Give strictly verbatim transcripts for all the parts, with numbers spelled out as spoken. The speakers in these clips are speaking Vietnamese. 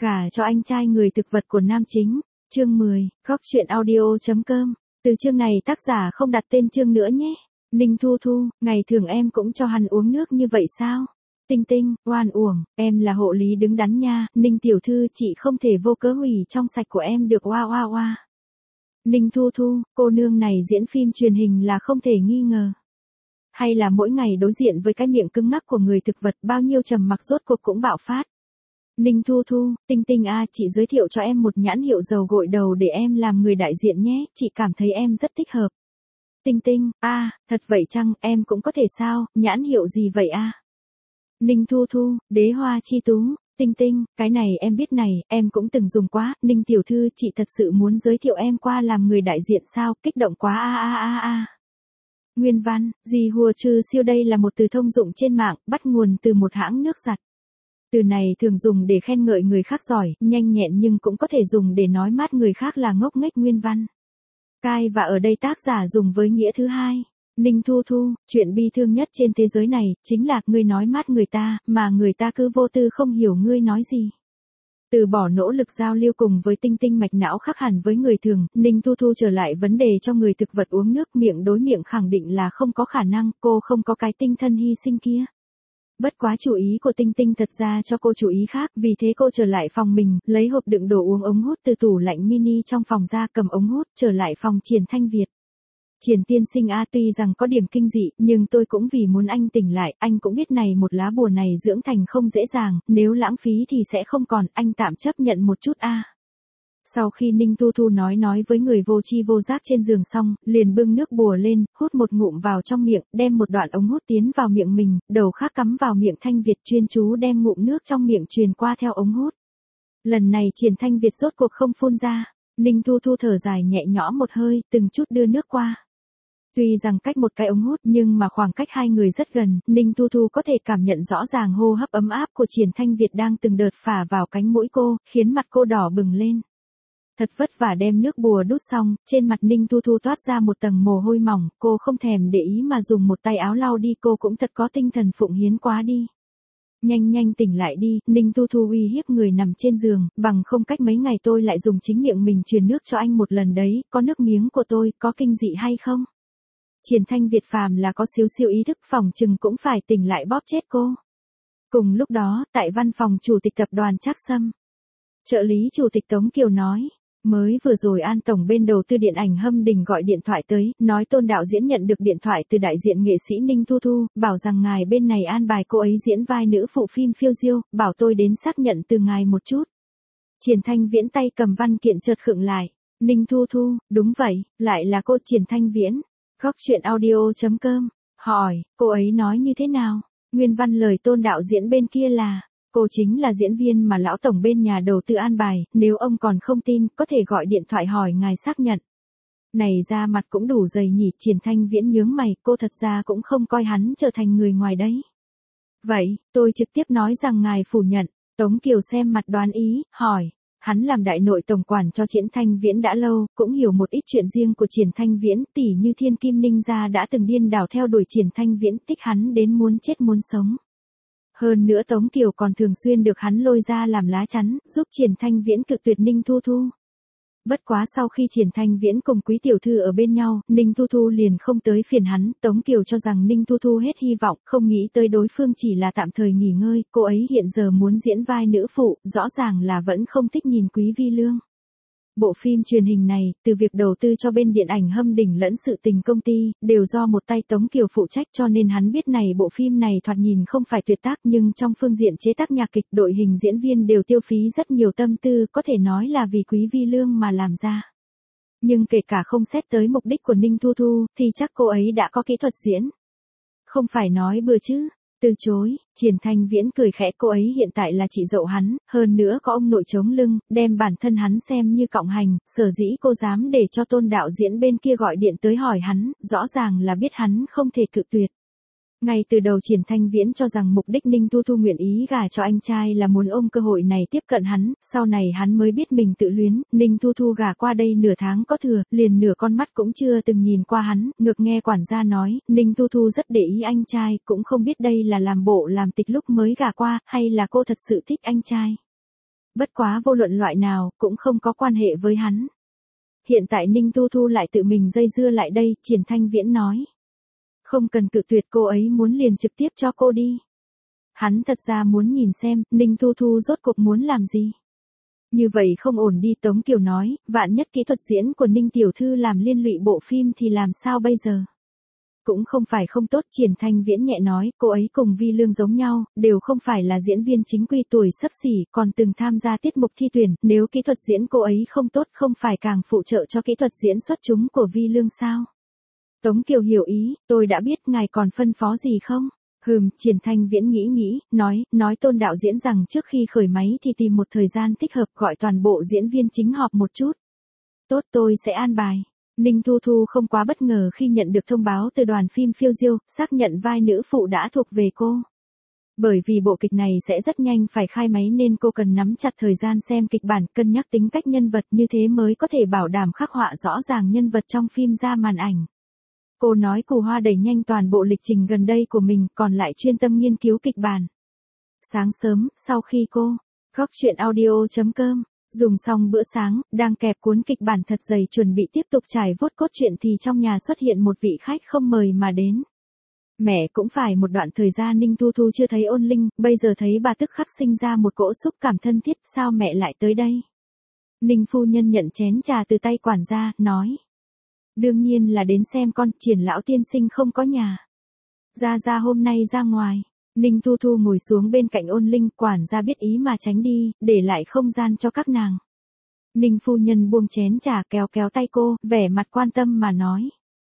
Gả cho anh trai người thực vật của nam chính. Chương mười, góc truyện audio.com. Từ chương này tác giả không đặt tên chương nữa nhé. Ninh Thu Thu, ngày thường em cũng cho hắn uống nước như vậy sao? Tinh Tinh, oan uổng, em là hộ lý đứng đắn nha. Ninh tiểu thư, chị không thể vô cớ hủy trong sạch của em được, oa oa oa. Ninh Thu Thu, cô nương này diễn phim truyền hình là không thể nghi ngờ. Hay là mỗi ngày đối diện với cái miệng cứng ngắc của người thực vật, bao nhiêu trầm mặc rốt cuộc cũng bạo phát. Ninh Thu Thu, Tinh Tinh a, chị giới thiệu cho em một nhãn hiệu dầu gội đầu để em làm người đại diện nhé, chị cảm thấy em rất thích hợp. Tinh Tinh, a, thật vậy chăng, em cũng có thể sao, nhãn hiệu gì vậy a? Ninh Thu Thu, Đế Hoa Chi Tú. Tinh Tinh, cái này em biết này, em cũng từng dùng quá. Ninh tiểu thư, chị thật sự muốn giới thiệu em qua làm người đại diện sao, kích động quá a a a a. Nguyên văn, gì hùa trừ siêu, đây là một từ thông dụng trên mạng, bắt nguồn từ một hãng nước giặt. Từ này thường dùng để khen ngợi người khác giỏi, nhanh nhẹn, nhưng cũng có thể dùng để nói mát người khác là ngốc nghếch. Nguyên văn. Cai, và ở đây tác giả dùng với nghĩa thứ hai. Ninh Thu Thu, chuyện bi thương nhất trên thế giới này, chính là, ngươi nói mát người ta, mà người ta cứ vô tư không hiểu ngươi nói gì. Từ bỏ nỗ lực giao lưu cùng với Tinh Tinh mạch não khác hẳn với người thường, Ninh Thu Thu trở lại vấn đề cho người thực vật uống nước, miệng đối miệng khẳng định là không có khả năng, cô không có cái tinh thần hy sinh kia. Bất quá chủ ý của Tinh Tinh thật ra cho cô chủ ý khác, vì thế cô trở lại phòng mình, lấy hộp đựng đồ uống ống hút từ tủ lạnh mini trong phòng ra, cầm ống hút, trở lại phòng Triển Thanh Việt. Triển tiên sinh a, tuy rằng có điểm kinh dị, nhưng tôi cũng vì muốn anh tỉnh lại, anh cũng biết này một lá bùa này dưỡng thành không dễ dàng, nếu lãng phí thì sẽ không còn, anh tạm chấp nhận một chút a. Sau khi Ninh Thu Thu nói nói với người vô tri vô giác trên giường xong, liền bưng nước bùa lên, hút một ngụm vào trong miệng, đem một đoạn ống hút tiến vào miệng mình, đầu khác cắm vào miệng Thanh Việt, chuyên chú đem ngụm nước trong miệng truyền qua theo ống hút. Lần này Triển Thanh Việt rốt cuộc không phun ra, Ninh Thu Thu thở dài nhẹ nhõm một hơi, từng chút đưa nước qua. Tuy rằng cách một cái ống hút nhưng mà khoảng cách hai người rất gần, Ninh Thu Thu có thể cảm nhận rõ ràng hô hấp ấm áp của Triển Thanh Việt đang từng đợt phả vào cánh mũi cô, khiến mặt cô đỏ bừng lên. Thật vất vả đem nước bùa đút xong, trên mặt Ninh Thu Thu toát ra một tầng mồ hôi mỏng, cô không thèm để ý mà dùng một tay áo lau đi, cô cũng thật có tinh thần phụng hiến quá đi. Nhanh nhanh tỉnh lại đi, Ninh Thu Thu uy hiếp người nằm trên giường, bằng không cách mấy ngày tôi lại dùng chính miệng mình truyền nước cho anh một lần đấy, có nước miếng của tôi, có kinh dị hay không? Triển Thanh Việt phàm là có xíu siêu ý thức, phòng chừng cũng phải tỉnh lại bóp chết cô. Cùng lúc đó, tại văn phòng chủ tịch tập đoàn Trác Sâm, trợ lý chủ tịch Tống Kiều nói, mới vừa rồi An tổng bên đầu tư điện ảnh Hâm Đình gọi điện thoại tới, nói Tôn đạo diễn nhận được điện thoại từ đại diện nghệ sĩ Ninh Thu Thu, bảo rằng ngài bên này an bài cô ấy diễn vai nữ phụ phim Phiêu Diêu, bảo tôi đến xác nhận từ ngài một chút. Triển Thanh Viễn tay cầm văn kiện chợt khựng lại. Ninh Thu Thu, đúng vậy, lại là cô Triển Thanh Viễn. Góc truyện audio.com, hỏi, cô ấy nói như thế nào? Nguyên văn lời Tôn đạo diễn bên kia là, cô chính là diễn viên mà lão tổng bên nhà đầu tư an bài, nếu ông còn không tin, có thể gọi điện thoại hỏi ngài xác nhận. Này ra mặt cũng đủ dày nhỉ. Triển Thanh Viễn nhướng mày, cô thật ra cũng không coi hắn trở thành người ngoài đấy. Vậy, tôi trực tiếp nói rằng ngài phủ nhận. Tống Kiều xem mặt đoán ý, hỏi. Hắn làm đại nội tổng quản cho Triển Thanh Viễn đã lâu, cũng hiểu một ít chuyện riêng của Triển Thanh Viễn, tỉ như Thiên Kim Ninh gia đã từng điên đảo theo đuổi Triển Thanh Viễn, thích hắn đến muốn chết muốn sống. Hơn nữa Tống Kiều còn thường xuyên được hắn lôi ra làm lá chắn, giúp Triển Thanh Viễn cự tuyệt Ninh Thu Thu. Bất quá sau khi Triển Thanh Viễn cùng Quý tiểu thư ở bên nhau, Ninh Thu Thu liền không tới phiền hắn, Tống Kiều cho rằng Ninh Thu Thu hết hy vọng, không nghĩ tới đối phương chỉ là tạm thời nghỉ ngơi, cô ấy hiện giờ muốn diễn vai nữ phụ, rõ ràng là vẫn không thích nhìn Quý Vi Lương. Bộ phim truyền hình này, từ việc đầu tư cho bên điện ảnh Hâm Đình lẫn sự tình công ty, đều do một tay Tống Kiều phụ trách, cho nên hắn biết này bộ phim này thoạt nhìn không phải tuyệt tác, nhưng trong phương diện chế tác nhạc kịch, đội hình diễn viên đều tiêu phí rất nhiều tâm tư, có thể nói là vì Quý Vi Lương mà làm ra. Nhưng kể cả không xét tới mục đích của Ninh Thu Thu, thì chắc cô ấy đã có kỹ thuật diễn. Không phải nói bừa chứ. Từ chối, Triển Thanh Viễn cười khẽ, cô ấy hiện tại là chị dậu hắn, hơn nữa có ông nội chống lưng, đem bản thân hắn xem như cộng hành, sở dĩ cô dám để cho Tôn đạo diễn bên kia gọi điện tới hỏi hắn, rõ ràng là biết hắn không thể cự tuyệt. Ngay từ đầu Triển Thanh Viễn cho rằng mục đích Ninh Thu Thu nguyện ý gả cho anh trai là muốn ôm cơ hội này tiếp cận hắn, sau này hắn mới biết mình tự luyến, Ninh Thu Thu gả qua đây nửa tháng có thừa, liền nửa con mắt cũng chưa từng nhìn qua hắn, ngược nghe quản gia nói, Ninh Thu Thu rất để ý anh trai, cũng không biết đây là làm bộ làm tịch lúc mới gả qua, hay là cô thật sự thích anh trai. Bất quá vô luận loại nào, cũng không có quan hệ với hắn. Hiện tại Ninh Thu Thu lại tự mình dây dưa lại đây, Triển Thanh Viễn nói. Không cần cự tuyệt, cô ấy muốn liền trực tiếp cho cô đi. Hắn thật ra muốn nhìn xem, Ninh Thu Thu rốt cuộc muốn làm gì. Như vậy không ổn đi, Tống Kiều nói, vạn nhất kỹ thuật diễn của Ninh Tiểu Thư làm liên lụy bộ phim thì làm sao bây giờ? Cũng không phải không tốt, Triển Thanh Viễn nhẹ nói, cô ấy cùng Vi Lương giống nhau, đều không phải là diễn viên chính quy tuổi xấp xỉ, còn từng tham gia tiết mục thi tuyển, nếu kỹ thuật diễn cô ấy không tốt không phải càng phụ trợ cho kỹ thuật diễn xuất chúng của Vi Lương sao? Tống Kiều hiểu ý, tôi đã biết, ngài còn phân phó gì không? Hừm, Triển Thanh Viễn nghĩ nghĩ, nói, nói Tôn đạo diễn rằng trước khi khởi máy thì tìm một thời gian thích hợp gọi toàn bộ diễn viên chính họp một chút. Tốt, tôi sẽ an bài. Ninh Thu Thu không quá bất ngờ khi nhận được thông báo từ đoàn phim Phiêu Diêu, xác nhận vai nữ phụ đã thuộc về cô. Bởi vì bộ kịch này sẽ rất nhanh phải khai máy nên cô cần nắm chặt thời gian xem kịch bản, cân nhắc tính cách nhân vật, như thế mới có thể bảo đảm khắc họa rõ ràng nhân vật trong phim ra màn ảnh. Cô nói Cù Hoa đẩy nhanh toàn bộ lịch trình gần đây của mình, còn lại chuyên tâm nghiên cứu kịch bản. Sáng sớm, sau khi cô góc truyện audio chấm com dùng xong bữa sáng, đang kẹp cuốn kịch bản thật dày chuẩn bị tiếp tục trải vốt cốt truyện thì trong nhà xuất hiện một vị khách không mời mà đến. Mẹ cũng phải một đoạn thời gian Ninh Thu Thu chưa thấy Ôn Linh, bây giờ thấy bà tức khắc sinh ra một cỗ xúc cảm thân thiết, sao mẹ lại tới đây? Ninh phu nhân nhận chén trà từ tay quản gia, nói. Đương nhiên là đến xem con, Triển lão tiên sinh không có nhà. Gia Gia hôm nay ra ngoài. Ninh Thu Thu ngồi xuống bên cạnh Ôn Linh, quản gia biết ý mà tránh đi, để lại không gian cho các nàng. Ninh phu nhân buông chén trà kéo kéo tay cô, vẻ mặt quan tâm mà nói.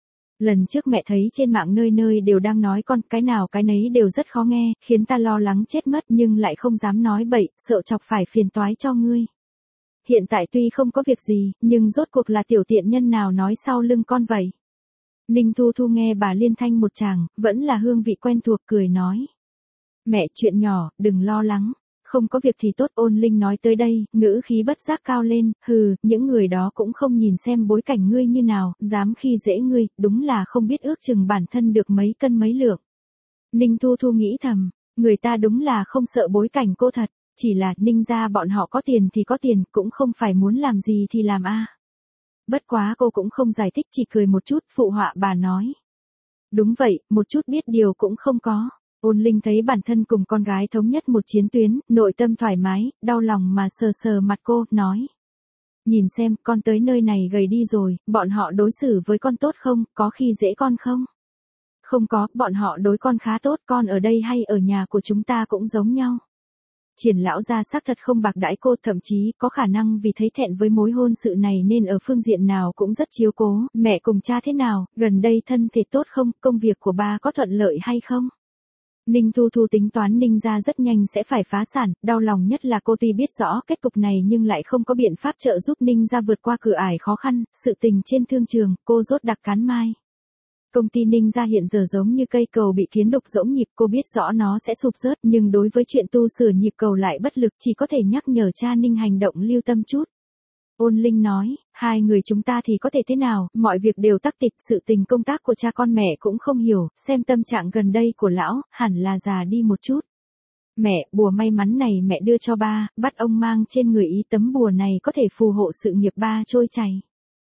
Lần trước mẹ thấy trên mạng nơi nơi đều đang nói con, cái nào cái nấy đều rất khó nghe, khiến ta lo lắng chết mất nhưng lại không dám nói bậy, sợ chọc phải phiền toái cho ngươi. Hiện tại tuy không có việc gì, nhưng rốt cuộc là tiểu tiện nhân nào nói sau lưng con vậy? Ninh Thu Thu nghe bà liên thanh một tràng, vẫn là hương vị quen thuộc, cười nói. Mẹ, chuyện nhỏ, đừng lo lắng. Không có việc thì tốt. Ôn Linh nói tới đây, ngữ khí bất giác cao lên, hừ, những người đó cũng không nhìn xem bối cảnh ngươi như nào, dám khi dễ ngươi, đúng là không biết ước chừng bản thân được mấy cân mấy lượng. Ninh Thu Thu nghĩ thầm, người ta đúng là không sợ bối cảnh cô thật, chỉ là Ninh gia bọn họ có tiền thì có tiền, cũng không phải muốn làm gì thì làm a. Bất quá cô cũng không giải thích, chỉ cười một chút, phụ họa bà nói. Đúng vậy, một chút biết điều cũng không có. Ôn Linh thấy bản thân cùng con gái thống nhất một chiến tuyến, nội tâm thoải mái, đau lòng mà sờ sờ mặt cô, nói. Nhìn xem, con tới nơi này gầy đi rồi, bọn họ đối xử với con tốt không, có khi dễ con không? Không có, bọn họ đối con khá tốt, con ở đây hay ở nhà của chúng ta cũng giống nhau. Triển lão gia xác thật không bạc đãi cô, thậm chí có khả năng vì thấy thẹn với mối hôn sự này nên ở phương diện nào cũng rất chiếu cố. Mẹ cùng cha thế nào, gần đây thân thể tốt không, công việc của ba có thuận lợi hay không? Ninh Thu Thu tính toán Ninh gia rất nhanh sẽ phải phá sản, đau lòng nhất là cô tuy biết rõ kết cục này nhưng lại không có biện pháp trợ giúp Ninh gia vượt qua cửa ải khó khăn, sự tình trên thương trường, cô rốt đặc cán mai. Công ty Ninh gia hiện giờ giống như cây cầu bị kiến đục rỗng nhịp, cô biết rõ nó sẽ sụp rớt nhưng đối với chuyện tu sửa nhịp cầu lại bất lực, chỉ có thể nhắc nhở cha Ninh hành động lưu tâm chút. Ôn Linh nói, hai người chúng ta thì có thể thế nào, mọi việc đều tắc tịch, sự tình công tác của cha con mẹ cũng không hiểu, xem tâm trạng gần đây của lão, hẳn là già đi một chút. Mẹ, bùa may mắn này mẹ đưa cho ba, bắt ông mang trên người ý, tấm bùa này có thể phù hộ sự nghiệp ba trôi chảy.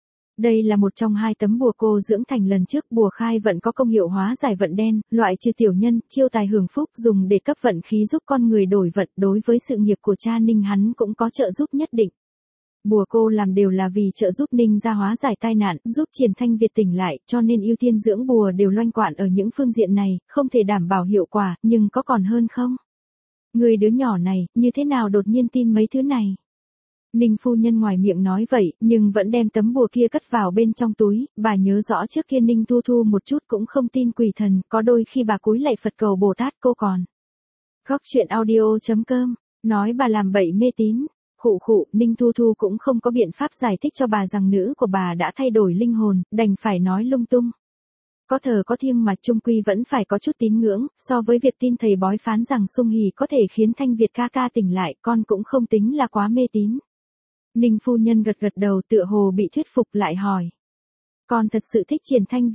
Đây là một trong hai tấm bùa cô dưỡng thành lần trước, bùa khai vận có công hiệu hóa giải vận đen, loại trừ tiểu nhân, chiêu tài hưởng phúc, dùng để cấp vận khí giúp con người đổi vận, đối với sự nghiệp của cha Ninh hắn cũng có trợ giúp nhất định. Bùa cô làm đều là vì trợ giúp Ninh gia hóa giải tai nạn, giúp Triển Thanh Việt tỉnh lại, cho nên ưu tiên dưỡng bùa đều loanh quạn ở những phương diện này, không thể đảm bảo hiệu quả, nhưng có còn hơn không? Người đứa nhỏ này, như thế nào đột nhiên tin mấy thứ này? Ninh phu nhân ngoài miệng nói vậy, nhưng vẫn đem tấm bùa kia cất vào bên trong túi, bà nhớ rõ trước kia Ninh Thu Thu một chút cũng không tin quỷ thần, có đôi khi bà cúi lạy Phật cầu Bồ Tát cô còn. Góc truyện audio chấm com, nói bà làm bậy mê tín. Khụ khụ, Ninh Thu Thu cũng không có biện pháp giải thích cho bà rằng nữ của bà đã thay đổi linh hồn, đành phải nói lung tung. Có thờ có thiêng mà chung quy vẫn phải có chút tín ngưỡng, so với việc tin thầy bói phán rằng Sung Hỉ có thể khiến Thanh Việt ca ca tỉnh lại, con cũng không tính là quá mê tín. Ninh phu nhân gật gật đầu, tựa hồ bị thuyết phục, lại hỏi. Con thật sự thích Triển Thanh Việt.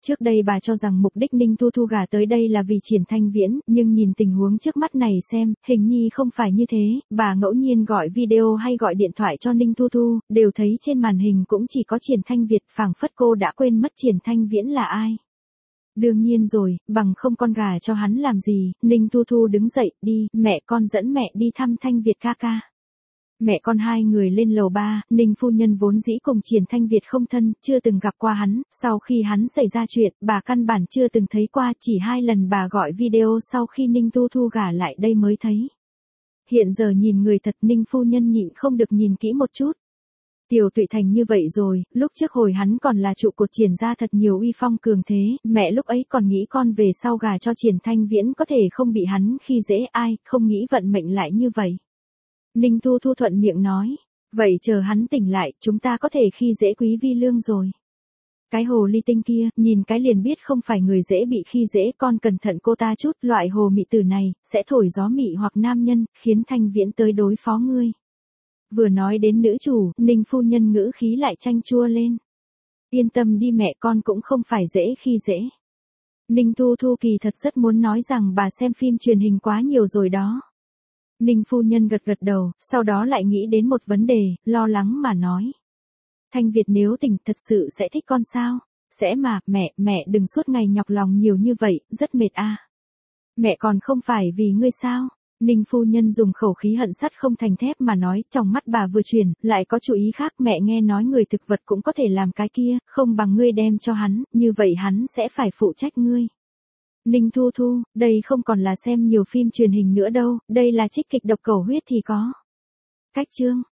Trước đây bà cho rằng mục đích Ninh Thu Thu gả tới đây là vì Triển Thanh Viễn, nhưng nhìn tình huống trước mắt này xem, hình như không phải như thế, bà ngẫu nhiên gọi video hay gọi điện thoại cho Ninh Thu Thu, đều thấy trên màn hình cũng chỉ có Triển Thanh Việt, phảng phất cô đã quên mất Triển Thanh Viễn là ai. Đương nhiên rồi, bằng không con gà cho hắn làm gì. Ninh Thu Thu đứng dậy, đi, mẹ con dẫn mẹ đi thăm Thanh Việt ca ca. Mẹ con hai người lên lầu ba, Ninh phu nhân vốn dĩ cùng Triển Thanh Việt không thân, chưa từng gặp qua hắn, sau khi hắn xảy ra chuyện, bà căn bản chưa từng thấy qua, chỉ hai lần bà gọi video sau khi Ninh Thu Thu gả lại đây mới thấy. Hiện giờ nhìn người thật, Ninh phu nhân nhịn không được nhìn kỹ một chút. Tiểu Tụy thành như vậy rồi, lúc trước hồi hắn còn là trụ cột Triển ra thật nhiều uy phong cường thế, mẹ lúc ấy còn nghĩ con về sau gả cho Triển Thanh Viễn có thể không bị hắn khi dễ, ai, không nghĩ vận mệnh lại như vậy. Ninh Thu Thu thuận miệng nói, vậy chờ hắn tỉnh lại, chúng ta có thể khi dễ Quý Vi Lương rồi. Cái hồ ly tinh kia, nhìn cái liền biết không phải người dễ bị khi dễ, con cẩn thận cô ta chút, loại hồ mị tử này, sẽ thổi gió mị hoặc nam nhân, khiến Thanh Viễn tới đối phó ngươi. Vừa nói đến nữ chủ, Ninh phu nhân ngữ khí lại chanh chua lên. Yên tâm đi mẹ, con cũng không phải dễ khi dễ. Ninh Thu Thu kỳ thật rất muốn nói rằng bà xem phim truyền hình quá nhiều rồi đó. Ninh phu nhân gật gật đầu, sau đó lại nghĩ đến một vấn đề, lo lắng mà nói. Thanh Việt nếu tỉnh thật sự sẽ thích con sao? Sẽ mà, mẹ, mẹ đừng suốt ngày nhọc lòng nhiều như vậy, rất mệt à. Mẹ còn không phải vì ngươi sao? Ninh phu nhân dùng khẩu khí hận sắt không thành thép mà nói, trong mắt bà vừa chuyển, lại có chú ý khác, mẹ nghe nói người thực vật cũng có thể làm cái kia, không bằng ngươi đem cho hắn, như vậy hắn sẽ phải phụ trách ngươi. Ninh Thu Thu, đây không còn là xem nhiều phim truyền hình nữa đâu, đây là trích kịch độc cầu huyết thì có. Cách chương.